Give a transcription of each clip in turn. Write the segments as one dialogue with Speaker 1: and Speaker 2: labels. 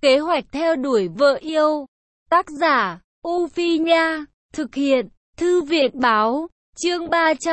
Speaker 1: Kế hoạch theo đuổi vợ yêu. Tác giả, U Phi Nha. Thực hiện, Thư viện Báo. Chương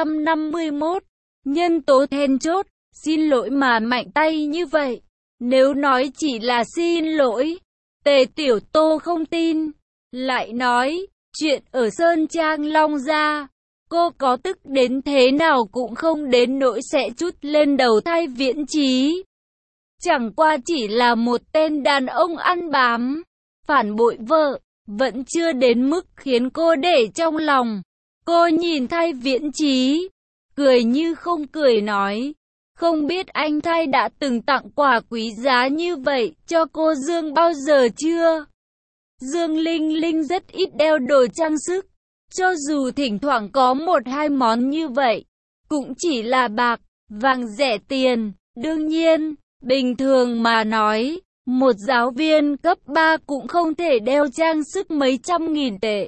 Speaker 1: 351. Nhân tố then chốt. Xin lỗi mà mạnh tay như vậy. Nếu nói chỉ là xin lỗi, Tề Tiểu Tô không tin. Lại nói, chuyện ở Sơn Trang Long Gia, cô có tức đến thế nào cũng không đến nỗi sẽ trút lên đầu Thai Viễn Chí. Chẳng qua chỉ là một tên đàn ông ăn bám, phản bội vợ, vẫn chưa đến mức khiến cô để trong lòng. Cô nhìn Thai Viễn Chí, cười như không cười nói, không biết anh Thai đã từng tặng quà quý giá như vậy cho cô Dương bao giờ chưa? Dương Linh Linh rất ít đeo đồ trang sức, cho dù thỉnh thoảng có một hai món như vậy, cũng chỉ là bạc, vàng rẻ tiền. Đương nhiên, bình thường mà nói, một giáo viên cấp 3 cũng không thể đeo trang sức mấy trăm nghìn tệ.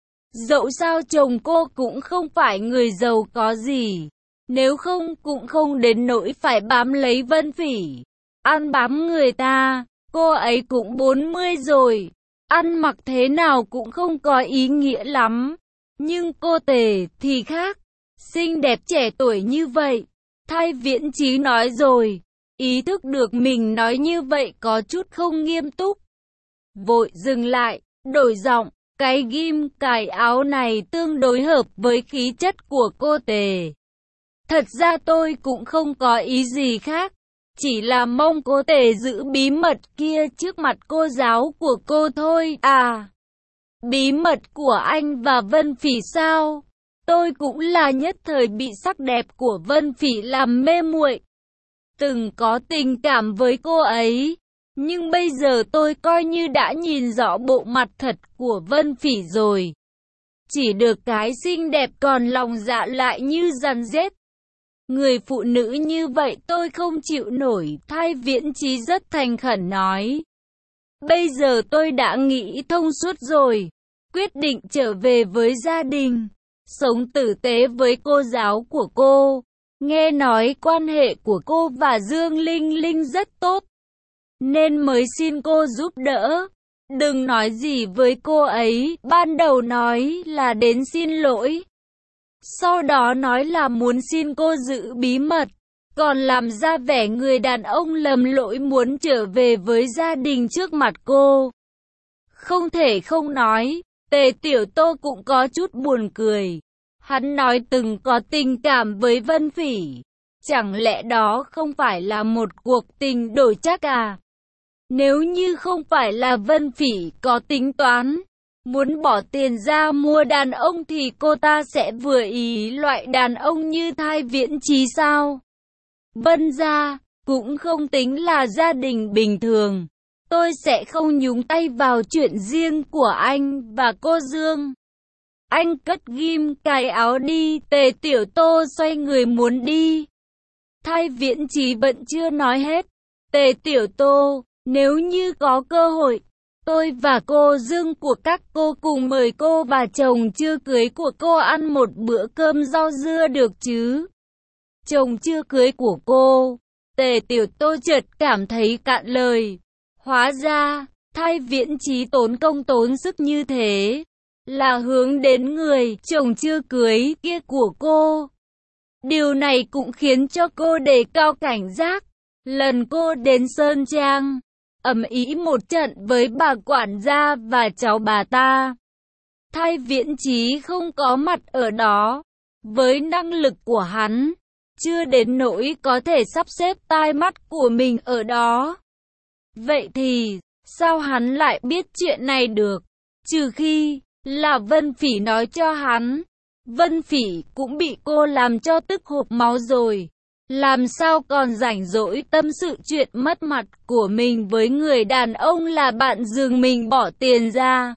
Speaker 1: Dẫu sao chồng cô cũng không phải người giàu có gì, nếu không cũng không đến nỗi phải bám lấy Vân Phỉ. Ăn bám người ta, cô ấy cũng 40 rồi, ăn mặc thế nào cũng không có ý nghĩa lắm. Nhưng cô Tề thì khác, xinh đẹp trẻ tuổi như vậy. Thai Viễn Chí nói rồi, ý thức được mình nói như vậy có chút không nghiêm túc. Vội dừng lại, đổi giọng, cái ghim cài áo này tương đối hợp với khí chất của cô Tề. Thật ra tôi cũng không có ý gì khác, chỉ là mong cô Tề giữ bí mật kia trước mặt cô giáo của cô thôi. À, bí mật của anh và Vân Phỉ sao? Tôi cũng là nhất thời bị sắc đẹp của Vân Phỉ làm mê muội, từng có tình cảm với cô ấy, nhưng bây giờ tôi coi như đã nhìn rõ bộ mặt thật của Vân Phỉ rồi. Chỉ được cái xinh đẹp còn lòng dạ lại như rắn rết. Người phụ nữ như vậy tôi không chịu nổi, Thai Viễn Chí rất thành khẩn nói. Bây giờ tôi đã nghĩ thông suốt rồi, quyết định trở về với gia đình, sống tử tế với cô giáo của cô. Nghe nói quan hệ của cô và Dương Linh Linh rất tốt, nên mới xin cô giúp đỡ. Đừng nói gì với cô ấy, ban đầu nói là đến xin lỗi, sau đó nói là muốn xin cô giữ bí mật, còn làm ra vẻ người đàn ông lầm lỗi muốn trở về với gia đình trước mặt cô. Không thể không nói, Tề Tiểu Tô cũng có chút buồn cười. Hắn nói từng có tình cảm với Vân Phỉ, chẳng lẽ đó không phải là một cuộc tình đổi chắc à? Nếu như không phải là Vân Phỉ có tính toán, muốn bỏ tiền ra mua đàn ông thì cô ta sẽ vừa ý loại đàn ông như Thai Viễn Chí sao? Vân gia cũng không tính là gia đình bình thường. Tôi sẽ không nhúng tay vào chuyện riêng của anh và cô Dương. Anh cất ghim cài áo đi. Tề Tiểu Tô xoay người muốn đi. Thai Viễn Chí vẫn chưa nói hết. Tề Tiểu Tô, nếu như có cơ hội, tôi và cô Dương của các cô cùng mời cô và chồng chưa cưới của cô ăn một bữa cơm rau dưa được chứ? Chồng chưa cưới của cô. Tề Tiểu Tô chợt cảm thấy cạn lời. Hóa ra, Thai Viễn Chí tốn công tốn sức như thế là hướng đến người chồng chưa cưới kia của cô. Điều này cũng khiến cho cô đề cao cảnh giác. Lần cô đến Sơn Trang, ầm ĩ một trận với bà quản gia và cháu bà ta, Thai Viễn Chí không có mặt ở đó. Với năng lực của hắn, chưa đến nỗi có thể sắp xếp tai mắt của mình ở đó. Vậy thì, sao hắn lại biết chuyện này được? Trừ khi là Vân Phỉ nói cho hắn. Vân Phỉ cũng bị cô làm cho tức hộc máu rồi, làm sao còn rảnh rỗi tâm sự chuyện mất mặt của mình với người đàn ông là bạn giường mình bỏ tiền ra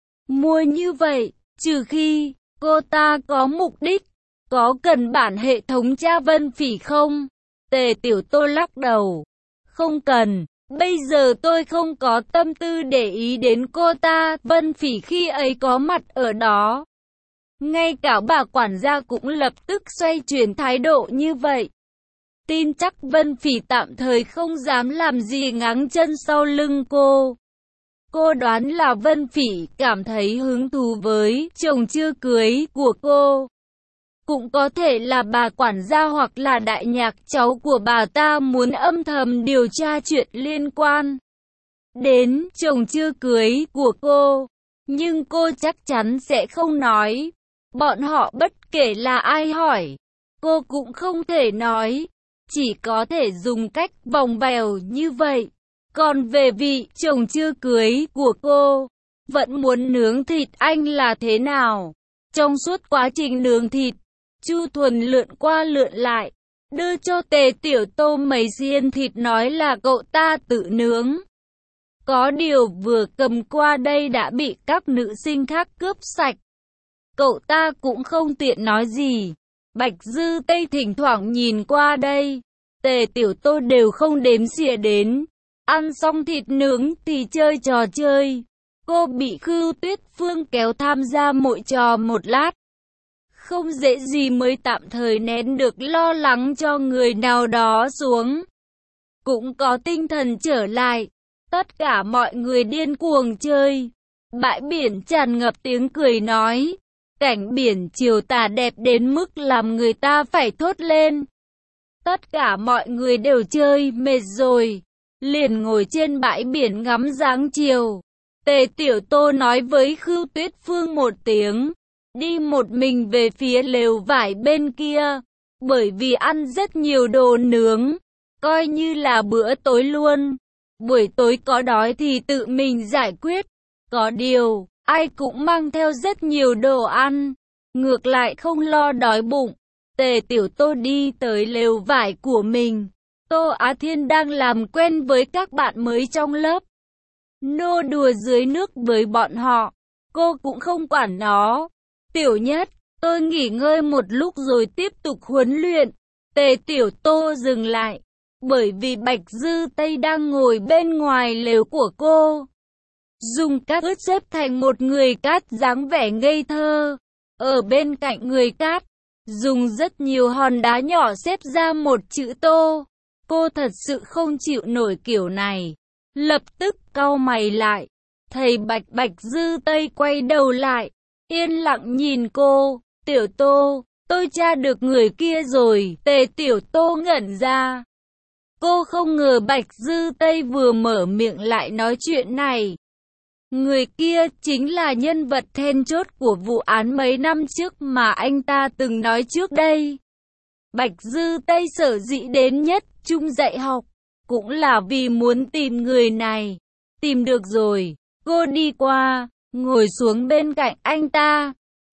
Speaker 1: mua như vậy. Trừ khi cô ta có mục đích. Có cần bản hệ thống tra Vân Phỉ không? Tề Tiểu Tô lắc đầu. Không cần, bây giờ tôi không có tâm tư để ý đến cô ta. Vân Phỉ khi ấy có mặt ở đó. Ngay cả bà quản gia cũng lập tức xoay chuyển thái độ như vậy. Tin chắc Vân Phỉ tạm thời không dám làm gì ngáng chân sau lưng cô. Cô đoán là Vân Phỉ cảm thấy hứng thú với chồng chưa cưới của cô. Cũng có thể là bà quản gia hoặc là đại nhạc cháu của bà ta muốn âm thầm điều tra chuyện liên quan đến chồng chưa cưới của cô. Nhưng cô chắc chắn sẽ không nói. Bọn họ bất kể là ai hỏi, cô cũng không thể nói. Chỉ có thể dùng cách vòng vèo như vậy. Còn về vị chồng chưa cưới của cô, vẫn muốn nướng thịt anh là thế nào? Trong suốt quá trình nướng thịt, Chu Thuần lượn qua lượn lại, đưa cho Tề Tiểu Tô mấy xiên thịt nói là cậu ta tự nướng. Có điều vừa cầm qua đây đã bị các nữ sinh khác cướp sạch. Cậu ta cũng không tiện nói gì. Bạch Dư Tây thỉnh thoảng nhìn qua đây, Tề Tiểu Tô đều không đếm xỉa đến. Ăn xong thịt nướng thì chơi trò chơi. Cô bị Khưu Tuyết Phương kéo tham gia mỗi trò một lát. Không dễ gì mới tạm thời nén được lo lắng cho người nào đó xuống. Cũng có tinh thần trở lại. Tất cả mọi người điên cuồng chơi. Bãi biển tràn ngập tiếng cười nói. Cảnh biển chiều tà đẹp đến mức làm người ta phải thốt lên. Tất cả mọi người đều chơi mệt rồi, liền ngồi trên bãi biển ngắm dáng chiều. Tề Tiểu Tô nói với Khưu Tuyết Phương một tiếng, đi một mình về phía lều vải bên kia, bởi vì ăn rất nhiều đồ nướng, coi như là bữa tối luôn. Buổi tối có đói thì tự mình giải quyết. Có điều, ai cũng mang theo rất nhiều đồ ăn, ngược lại không lo đói bụng. Tề Tiểu Tô đi tới lều vải của mình. Tô Á Thiên đang làm quen với các bạn mới trong lớp. Nô đùa dưới nước với bọn họ. Cô cũng không quản nó. Tiểu Nhất, tôi nghỉ ngơi một lúc rồi tiếp tục huấn luyện. Tề Tiểu Tô dừng lại, bởi vì Bạch Dư Tây đang ngồi bên ngoài lều của cô. Dùng cát ướt xếp thành một người cát dáng vẻ ngây thơ. Ở bên cạnh người cát, dùng rất nhiều hòn đá nhỏ xếp ra một chữ Tô. Cô thật sự không chịu nổi kiểu này. Lập tức cau mày lại. Thầy Bạch Dư Tây quay đầu lại, yên lặng nhìn cô. Tiểu Tô, tôi tra được người kia rồi. Tề Tiểu Tô ngẩn ra. Cô không ngờ Bạch Dư Tây vừa mở miệng lại nói chuyện này. Người kia chính là nhân vật then chốt của vụ án mấy năm trước mà anh ta từng nói trước đây. Bạch Dư Tây sở dĩ đến Nhất Trung dạy học, cũng là vì muốn tìm người này. Tìm được rồi, cô đi qua, ngồi xuống bên cạnh anh ta.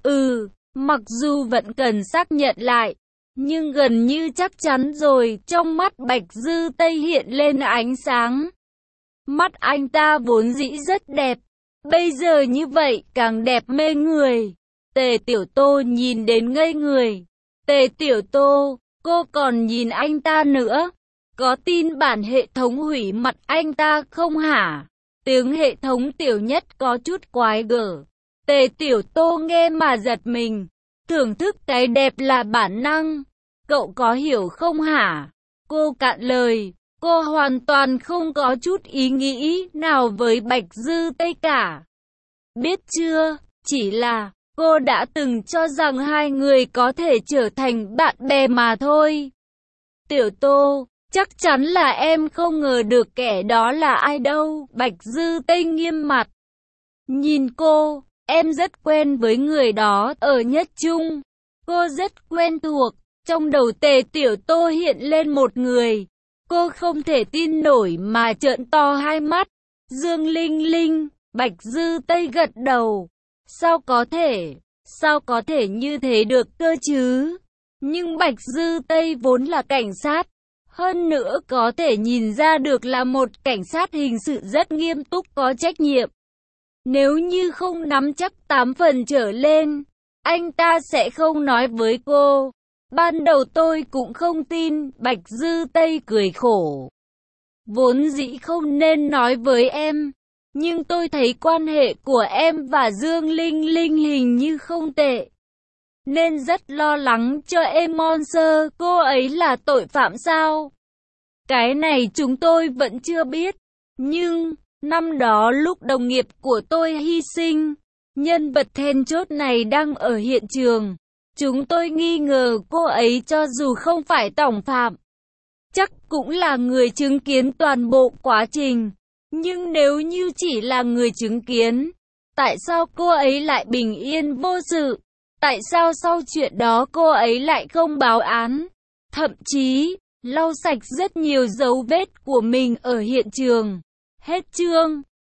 Speaker 1: Mặc dù vẫn cần xác nhận lại, nhưng gần như chắc chắn rồi. Trong mắt Bạch Dư Tây hiện lên ánh sáng. Mắt anh ta vốn dĩ rất đẹp, bây giờ như vậy càng đẹp mê người. Tề Tiểu Tô nhìn đến ngây người. Tề Tiểu Tô, cô còn nhìn anh ta nữa. Có tin bản hệ thống hủy mặt anh ta không hả? Tiếng hệ thống Tiểu Nhất có chút quái gở. Tề Tiểu Tô nghe mà giật mình. Thưởng thức cái đẹp là bản năng. Cậu có hiểu không hả? Cô cạn lời. Cô hoàn toàn không có chút ý nghĩ nào với Bạch Dư Tây cả. Biết chưa, chỉ là cô đã từng cho rằng hai người có thể trở thành bạn bè mà thôi. Tiểu Tô, chắc chắn là em không ngờ được kẻ đó là ai đâu. Bạch Dư Tây nghiêm mặt. Nhìn cô, em rất quen với người đó ở Nhất Trung. Cô rất quen thuộc. Trong đầu Tề Tiểu Tô hiện lên một người. Cô không thể tin nổi mà trợn to hai mắt. Dương Linh Linh. Bạch Dư Tây gật đầu. Sao có thể như thế được cơ chứ? Nhưng Bạch Dư Tây vốn là cảnh sát. Hơn nữa có thể nhìn ra được là một cảnh sát hình sự rất nghiêm túc có trách nhiệm. Nếu như không nắm chắc 8 phần trở lên, anh ta sẽ không nói với cô. Ban đầu tôi cũng không tin. Bạch Dư Tây cười khổ. Vốn dĩ không nên nói với em. Nhưng tôi thấy quan hệ của em và Dương Linh Linh hình như không tệ. Nên rất lo lắng cho em. Monster, cô ấy là tội phạm sao? Cái này chúng tôi vẫn chưa biết. Nhưng, Năm đó lúc đồng nghiệp của tôi hy sinh, nhân vật then chốt này đang ở hiện trường. Chúng tôi nghi ngờ cô ấy cho dù không phải tổng phạm, chắc cũng là người chứng kiến toàn bộ quá trình. Nhưng nếu như chỉ là người chứng kiến, tại sao cô ấy lại bình yên vô sự? Tại sao sau chuyện đó cô ấy lại không báo án? Thậm chí, lau sạch rất nhiều dấu vết của mình ở hiện trường. Hết chương.